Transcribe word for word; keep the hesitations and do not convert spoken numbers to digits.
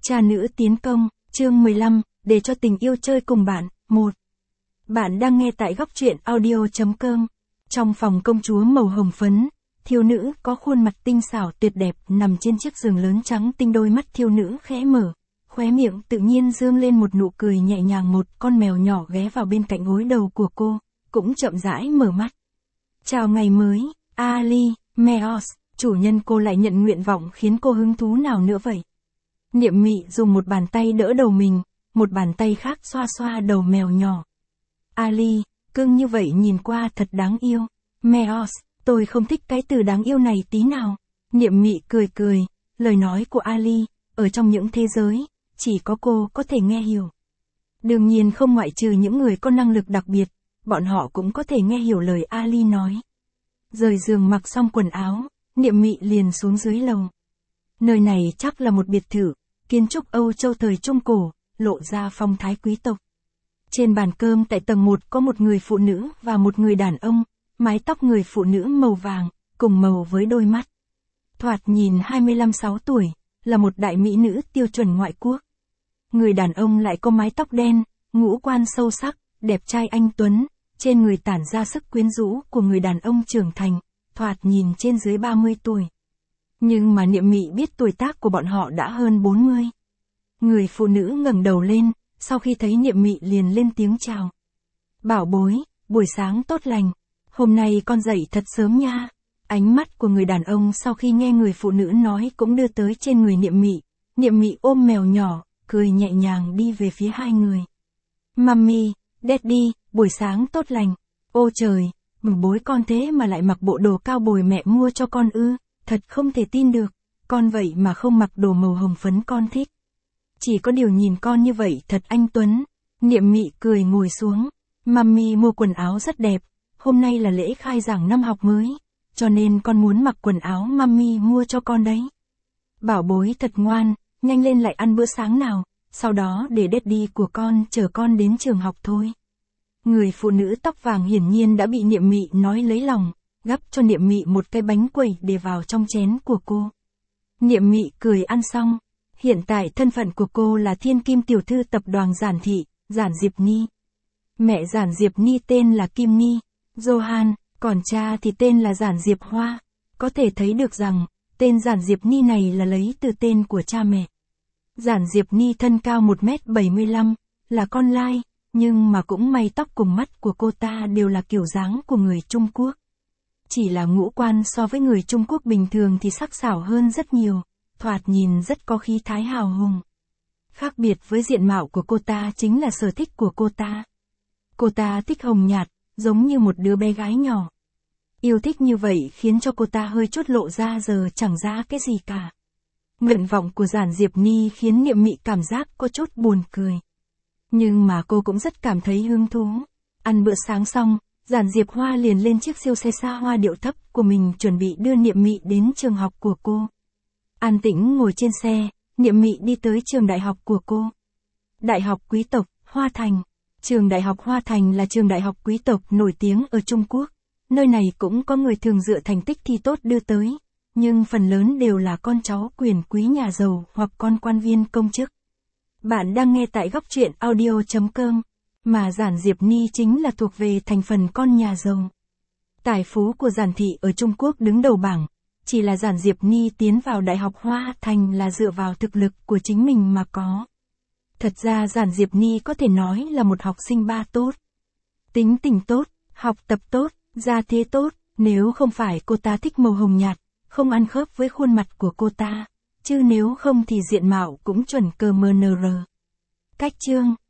Cha nữ tiến công, chương mười lăm, để cho tình yêu chơi cùng bạn, một. Bạn đang nghe tại góc truyện audio chấm com. Trong phòng công chúa màu hồng phấn, thiếu nữ có khuôn mặt tinh xảo tuyệt đẹp nằm trên chiếc giường lớn trắng tinh, đôi mắt thiếu nữ khẽ mở, khóe miệng tự nhiên dương lên một nụ cười nhẹ nhàng. Một con mèo nhỏ ghé vào bên cạnh gối đầu của cô, cũng chậm rãi mở mắt. Chào ngày mới, Ali, Meos, chủ nhân. Cô lại nhận nguyện vọng khiến cô hứng thú nào nữa vậy? Niệm Mị dùng một bàn tay đỡ đầu mình, một bàn tay khác xoa xoa đầu mèo nhỏ. Ali, cưng như vậy nhìn qua thật đáng yêu. Meos, tôi không thích cái từ đáng yêu này tí nào. Niệm Mị cười cười, lời nói của Ali, ở trong những thế giới, chỉ có cô có thể nghe hiểu. Đương nhiên không ngoại trừ những người có năng lực đặc biệt, bọn họ cũng có thể nghe hiểu lời Ali nói. Rời giường mặc xong quần áo, Niệm Mị liền xuống dưới lầu. Nơi này chắc là một biệt thự, kiến trúc Âu Châu thời Trung Cổ, lộ ra phong thái quý tộc. Trên bàn cơm tại tầng một có một người phụ nữ và một người đàn ông, mái tóc người phụ nữ màu vàng, cùng màu với đôi mắt. Thoạt nhìn hai mươi lăm sáu tuổi, là một đại mỹ nữ tiêu chuẩn ngoại quốc. Người đàn ông lại có mái tóc đen, ngũ quan sâu sắc, đẹp trai anh tuấn, trên người tản ra sức quyến rũ của người đàn ông trưởng thành, thoạt nhìn trên dưới ba mươi tuổi. Nhưng mà Niệm Mị biết tuổi tác của bọn họ đã hơn bốn mươi. Người phụ nữ ngẩng đầu lên, sau khi thấy Niệm Mị liền lên tiếng chào. Bảo bối, buổi sáng tốt lành, hôm nay con dậy thật sớm nha. Ánh mắt của người đàn ông sau khi nghe người phụ nữ nói cũng đưa tới trên người Niệm Mị. Niệm Mị ôm mèo nhỏ, cười nhẹ nhàng đi về phía hai người. Mummy, Daddy, buổi sáng tốt lành. Ô trời, bảo bối con thế mà lại mặc bộ đồ cao bồi mẹ mua cho con ư, thật không thể tin được, con vậy mà không mặc đồ màu hồng phấn con thích. Chỉ có điều nhìn con như vậy thật anh tuấn. Niệm Mị cười ngồi xuống. Mummy mua quần áo rất đẹp, hôm nay là lễ khai giảng năm học mới, cho nên con muốn mặc quần áo Mummy mua cho con đấy. Bảo bối thật ngoan, nhanh lên lại ăn bữa sáng nào, sau đó để Daddy của con chở con đến trường học thôi. Người phụ nữ tóc vàng hiển nhiên đã bị Niệm Mị nói lấy lòng, gắp cho Niệm Mị một cái bánh quẩy để vào trong chén của cô. Niệm Mị cười ăn xong. Hiện tại thân phận của cô là thiên kim tiểu thư tập đoàn Giản Thị, Giản Diệp Ni. Mẹ Giản Diệp Ni tên là Kim Ni, Johan, còn cha thì tên là Giản Diệp Hoa. Có thể thấy được rằng, tên Giản Diệp Ni này là lấy từ tên của cha mẹ. Giản Diệp Ni thân cao một mét bảy mươi lăm, là con lai, nhưng mà cũng may tóc cùng mắt của cô ta đều là kiểu dáng của người Trung Quốc. Chỉ là ngũ quan so với người Trung Quốc bình thường thì sắc sảo hơn rất nhiều, thoạt nhìn rất có khí thái hào hùng. Khác biệt với diện mạo của cô ta chính là sở thích của cô ta. Cô ta thích hồng nhạt, giống như một đứa bé gái nhỏ. Yêu thích như vậy khiến cho cô ta hơi chút lộ ra giờ chẳng ra cái gì cả. Nguyện vọng của Giản Diệp Ni khiến Niệm Mị cảm giác có chút buồn cười. Nhưng mà cô cũng rất cảm thấy hứng thú. Ăn bữa sáng xong, Giản Diệp Hoa liền lên chiếc siêu xe xa hoa điệu thấp của mình chuẩn bị đưa Niệm Mị đến trường học của cô. An tĩnh ngồi trên xe, Niệm Mị đi tới trường đại học của cô. Đại học quý tộc, Hoa Thành. Trường đại học Hoa Thành là trường đại học quý tộc nổi tiếng ở Trung Quốc. Nơi này cũng có người thường dựa thành tích thi tốt đưa tới, nhưng phần lớn đều là con cháu quyền quý nhà giàu hoặc con quan viên công chức. Bạn đang nghe tại góc truyện audio chấm com, mà Giản Diệp Ni chính là thuộc về thành phần con nhà giàu. Tài phú của Giản Thị ở Trung Quốc đứng đầu bảng. Chỉ là Giản Diệp Ni tiến vào Đại học Hoa Thành là dựa vào thực lực của chính mình mà có. Thật ra Giản Diệp Ni có thể nói là một học sinh ba tốt. Tính tình tốt, học tập tốt, gia thế tốt, nếu không phải cô ta thích màu hồng nhạt, không ăn khớp với khuôn mặt của cô ta, chứ nếu không thì diện mạo cũng chuẩn cờ mờ nờ rờ. Cách chương,